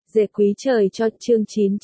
Dệt quý trời cho chương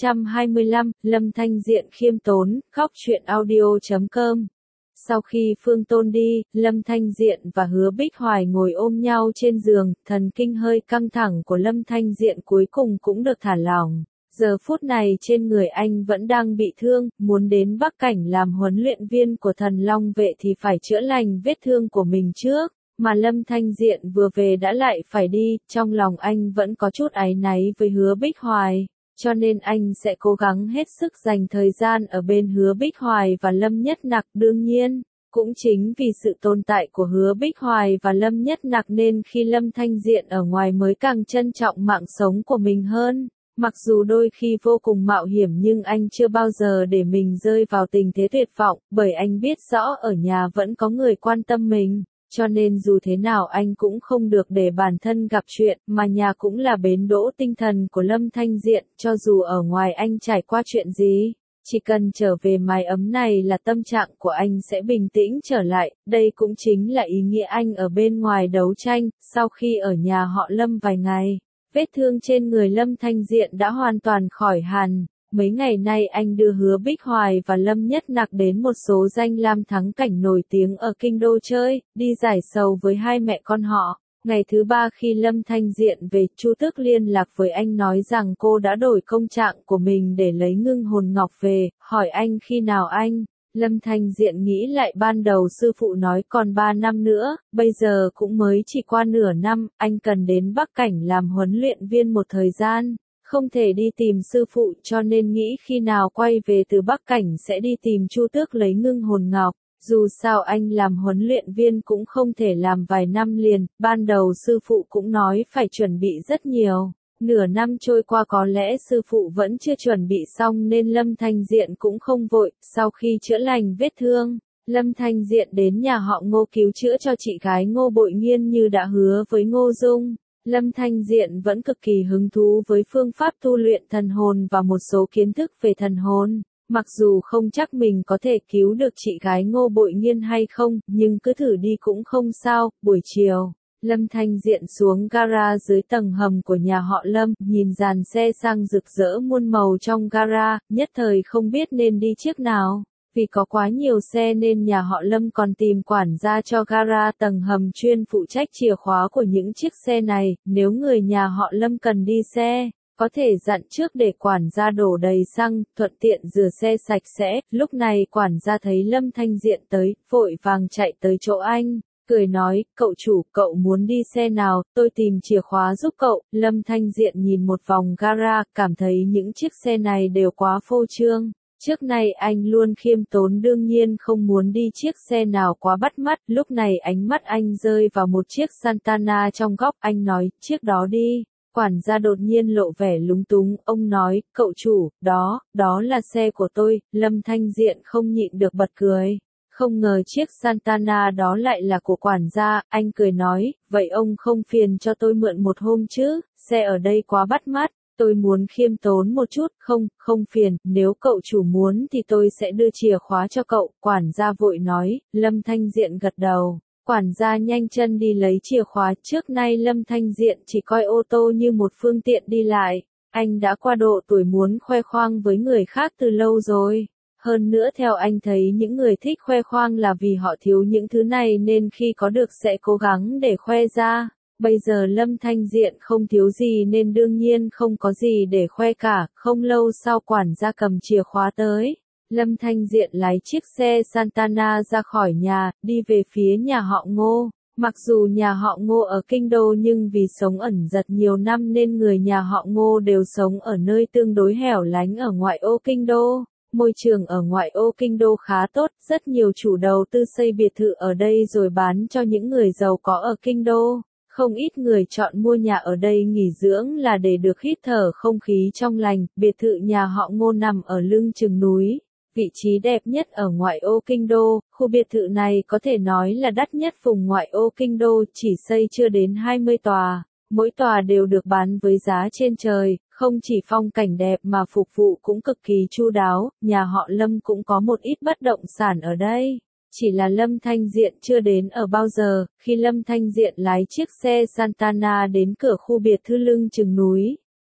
925, Lâm Thanh Diện khiêm tốn, khóc chuyện audio.com. Sau khi Phương Tôn đi, Lâm Thanh Diện và Hứa Bích Hoài ngồi ôm nhau trên giường, thần kinh hơi căng thẳng của Lâm Thanh Diện cuối cùng cũng được thả lỏng. Giờ phút này trên người anh vẫn đang bị thương, muốn đến Bắc Cảnh làm huấn luyện viên của Thần Long Vệ thì phải chữa lành vết thương của mình trước. Mà Lâm Thanh Diện vừa về đã lại phải đi, trong lòng anh vẫn có chút áy náy với Hứa Bích Hoài, cho nên anh sẽ cố gắng hết sức dành thời gian ở bên Hứa Bích Hoài và Lâm Nhất Nặc. Đương nhiên, cũng chính vì sự tồn tại của Hứa Bích Hoài và Lâm Nhất Nặc nên khi Lâm Thanh Diện ở ngoài mới càng trân trọng mạng sống của mình hơn. Mặc dù đôi khi vô cùng mạo hiểm nhưng anh chưa bao giờ để mình rơi vào tình thế tuyệt vọng, bởi anh biết rõ ở nhà vẫn có người quan tâm mình. Cho nên dù thế nào anh cũng không được để bản thân gặp chuyện, mà nhà cũng là bến đỗ tinh thần của Lâm Thanh Diện, cho dù ở ngoài anh trải qua chuyện gì, chỉ cần trở về mái ấm này là tâm trạng của anh sẽ bình tĩnh trở lại, đây cũng chính là ý nghĩa anh ở bên ngoài đấu tranh. Sau khi ở nhà họ Lâm vài ngày, vết thương trên người Lâm Thanh Diện đã hoàn toàn khỏi hẳn. Mấy ngày nay anh đưa Hứa Bích Hoài và Lâm Nhất Nặc đến một số danh lam thắng cảnh nổi tiếng ở kinh đô chơi, đi giải sầu với hai mẹ con họ. Ngày thứ ba khi Lâm Thanh Diện về, Chu Tước liên lạc với anh nói rằng cô đã đổi công trạng của mình để lấy Ngưng Hồn Ngọc về, hỏi anh khi nào anh. Lâm Thanh Diện nghĩ lại ban đầu sư phụ nói còn 3 năm nữa, bây giờ cũng mới chỉ qua nửa năm, anh cần đến Bắc Cảnh làm huấn luyện viên một thời gian. Không thể đi tìm sư phụ cho nên nghĩ khi nào quay về từ Bắc Cảnh sẽ đi tìm Chu Tước lấy Ngưng Hồn Ngọc. Dù sao anh làm huấn luyện viên cũng không thể làm vài năm liền, ban đầu sư phụ cũng nói phải chuẩn bị rất nhiều. Nửa năm trôi qua có lẽ sư phụ vẫn chưa chuẩn bị xong nên Lâm Thanh Diện cũng không vội. Sau khi chữa lành vết thương, Lâm Thanh Diện đến nhà họ Ngô cứu chữa cho chị gái Ngô Bội Nghiên như đã hứa với Ngô Dung. Lâm Thanh Diện vẫn cực kỳ hứng thú với phương pháp tu luyện thần hồn và một số kiến thức về thần hồn. Mặc dù không chắc mình có thể cứu được chị gái Ngô Bội Nghiên hay không, nhưng cứ thử đi cũng không sao. Buổi chiều, Lâm Thanh Diện xuống gara dưới tầng hầm của nhà họ Lâm, nhìn dàn xe sang rực rỡ muôn màu trong gara, nhất thời không biết nên đi chiếc nào. Vì có quá nhiều xe nên nhà họ Lâm còn tìm quản gia cho gara tầng hầm chuyên phụ trách chìa khóa của những chiếc xe này. Nếu người nhà họ Lâm cần đi xe, có thể dặn trước để quản gia đổ đầy xăng, thuận tiện rửa xe sạch sẽ. Lúc này quản gia thấy Lâm Thanh Diện tới, vội vàng chạy tới chỗ anh, cười nói, cậu chủ, cậu muốn đi xe nào, tôi tìm chìa khóa giúp cậu. Lâm Thanh Diện nhìn một vòng gara, cảm thấy những chiếc xe này đều quá phô trương. Trước nay anh luôn khiêm tốn đương nhiên không muốn đi chiếc xe nào quá bắt mắt, lúc này ánh mắt anh rơi vào một chiếc Santana trong góc, anh nói, chiếc đó đi. Quản gia đột nhiên lộ vẻ lúng túng, ông nói, cậu chủ, đó là xe của tôi. Lâm Thanh Diện không nhịn được bật cười. Không ngờ chiếc Santana đó lại là của quản gia, anh cười nói, vậy ông không phiền cho tôi mượn một hôm chứ, xe ở đây quá bắt mắt. Tôi muốn khiêm tốn một chút, không phiền, nếu cậu chủ muốn thì tôi sẽ đưa chìa khóa cho cậu. Quản gia vội nói. Lâm Thanh Diện gật đầu. Quản gia nhanh chân đi lấy chìa khóa. Trước nay Lâm Thanh Diện chỉ coi ô tô như một phương tiện đi lại. Anh đã qua độ tuổi muốn khoe khoang với người khác từ lâu rồi. Hơn nữa theo anh thấy những người thích khoe khoang là vì họ thiếu những thứ này nên khi có được sẽ cố gắng để khoe ra. Bây giờ Lâm Thanh Diện không thiếu gì nên đương nhiên không có gì để khoe cả. Không lâu sau quản gia cầm chìa khóa tới. Lâm Thanh Diện lái chiếc xe Santana ra khỏi nhà, đi về phía nhà họ Ngô. Mặc dù nhà họ Ngô ở kinh đô nhưng vì sống ẩn dật nhiều năm nên người nhà họ Ngô đều sống ở nơi tương đối hẻo lánh ở ngoại ô kinh đô. Môi trường ở ngoại ô kinh đô khá tốt, rất nhiều chủ đầu tư xây biệt thự ở đây rồi bán cho những người giàu có ở kinh đô. Không ít người chọn mua nhà ở đây nghỉ dưỡng là để được hít thở không khí trong lành. Biệt thự nhà họ Ngô nằm ở lưng chừng núi, vị trí đẹp nhất ở ngoại ô kinh đô. Khu biệt thự này có thể nói là đắt nhất vùng ngoại ô kinh đô, chỉ xây chưa đến 20 tòa. Mỗi tòa đều được bán với giá trên trời, không chỉ phong cảnh đẹp mà phục vụ cũng cực kỳ chu đáo. Nhà họ Lâm cũng có một ít bất động sản ở đây. Chỉ là Lâm Thanh Diện chưa đến ở bao giờ. Khi Lâm Thanh Diện lái chiếc xe Santana đến cửa khu biệt thự lưng chừng núi,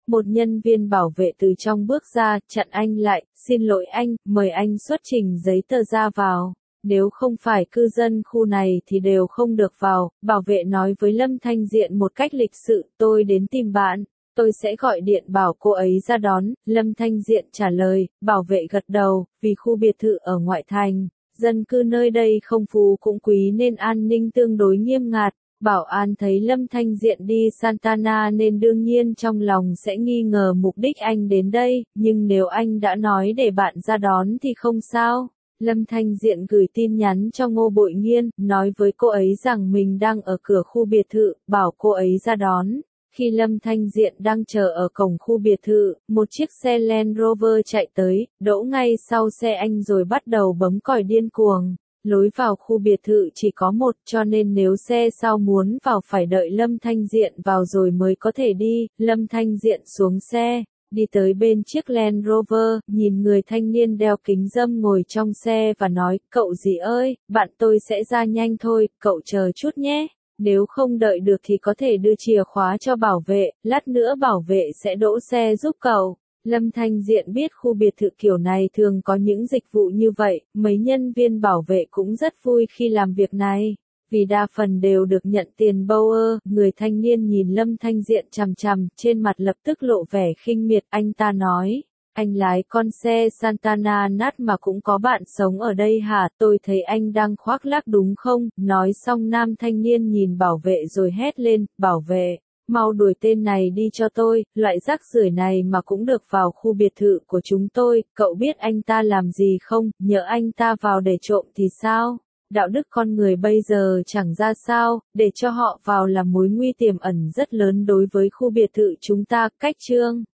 Một nhân viên bảo vệ từ trong bước ra, chặn anh lại, xin lỗi anh, mời anh xuất trình giấy tờ ra vào. Nếu không phải cư dân khu này thì đều không được vào, bảo vệ nói với Lâm Thanh Diện một cách lịch sự, tôi đến tìm bạn, tôi sẽ gọi điện bảo cô ấy ra đón. Lâm Thanh Diện trả lời, bảo vệ gật đầu, vì khu biệt thự ở ngoại thành, dân cư nơi đây không phú cũng quý nên an ninh tương đối nghiêm ngặt. Bảo an thấy Lâm Thanh Diện đi Santana nên đương nhiên trong lòng sẽ nghi ngờ mục đích anh đến đây, nhưng nếu anh đã nói để bạn ra đón thì không sao. Lâm Thanh Diện gửi tin nhắn cho Ngô Bội Nghiên, nói với cô ấy rằng mình đang ở cửa khu biệt thự, bảo cô ấy ra đón. Khi Lâm Thanh Diện đang chờ ở cổng khu biệt thự, một chiếc xe Land Rover chạy tới, đỗ ngay sau xe anh rồi bắt đầu bấm còi điên cuồng. Lối vào khu biệt thự chỉ có một, cho nên nếu xe sau muốn vào phải đợi Lâm Thanh Diện vào rồi mới có thể đi. Lâm Thanh Diện xuống xe, đi tới bên chiếc Land Rover, nhìn người thanh niên đeo kính râm ngồi trong xe và nói, cậu gì ơi, bạn tôi sẽ ra nhanh thôi, cậu chờ chút nhé. Nếu không đợi được thì có thể đưa chìa khóa cho bảo vệ, lát nữa bảo vệ sẽ đỗ xe giúp cậu. Lâm Thanh Diện biết khu biệt thự kiểu này thường có những dịch vụ như vậy, mấy nhân viên bảo vệ cũng rất vui khi làm việc này, vì đa phần đều được nhận tiền Bauer. Người thanh niên nhìn Lâm Thanh Diện chằm chằm, trên mặt lập tức lộ vẻ khinh miệt, anh ta nói, anh lái con xe Santana nát mà cũng có bạn sống ở đây hả, tôi thấy anh đang khoác lác đúng không? Nói xong nam thanh niên nhìn bảo vệ rồi hét lên, bảo vệ, mau đuổi tên này đi cho tôi, loại rác rưởi này mà cũng được vào khu biệt thự của chúng tôi, cậu biết anh ta làm gì không, nhỡ anh ta vào để trộm thì sao? Đạo đức con người bây giờ chẳng ra sao, để cho họ vào là mối nguy tiềm ẩn rất lớn đối với khu biệt thự chúng ta. Cách chương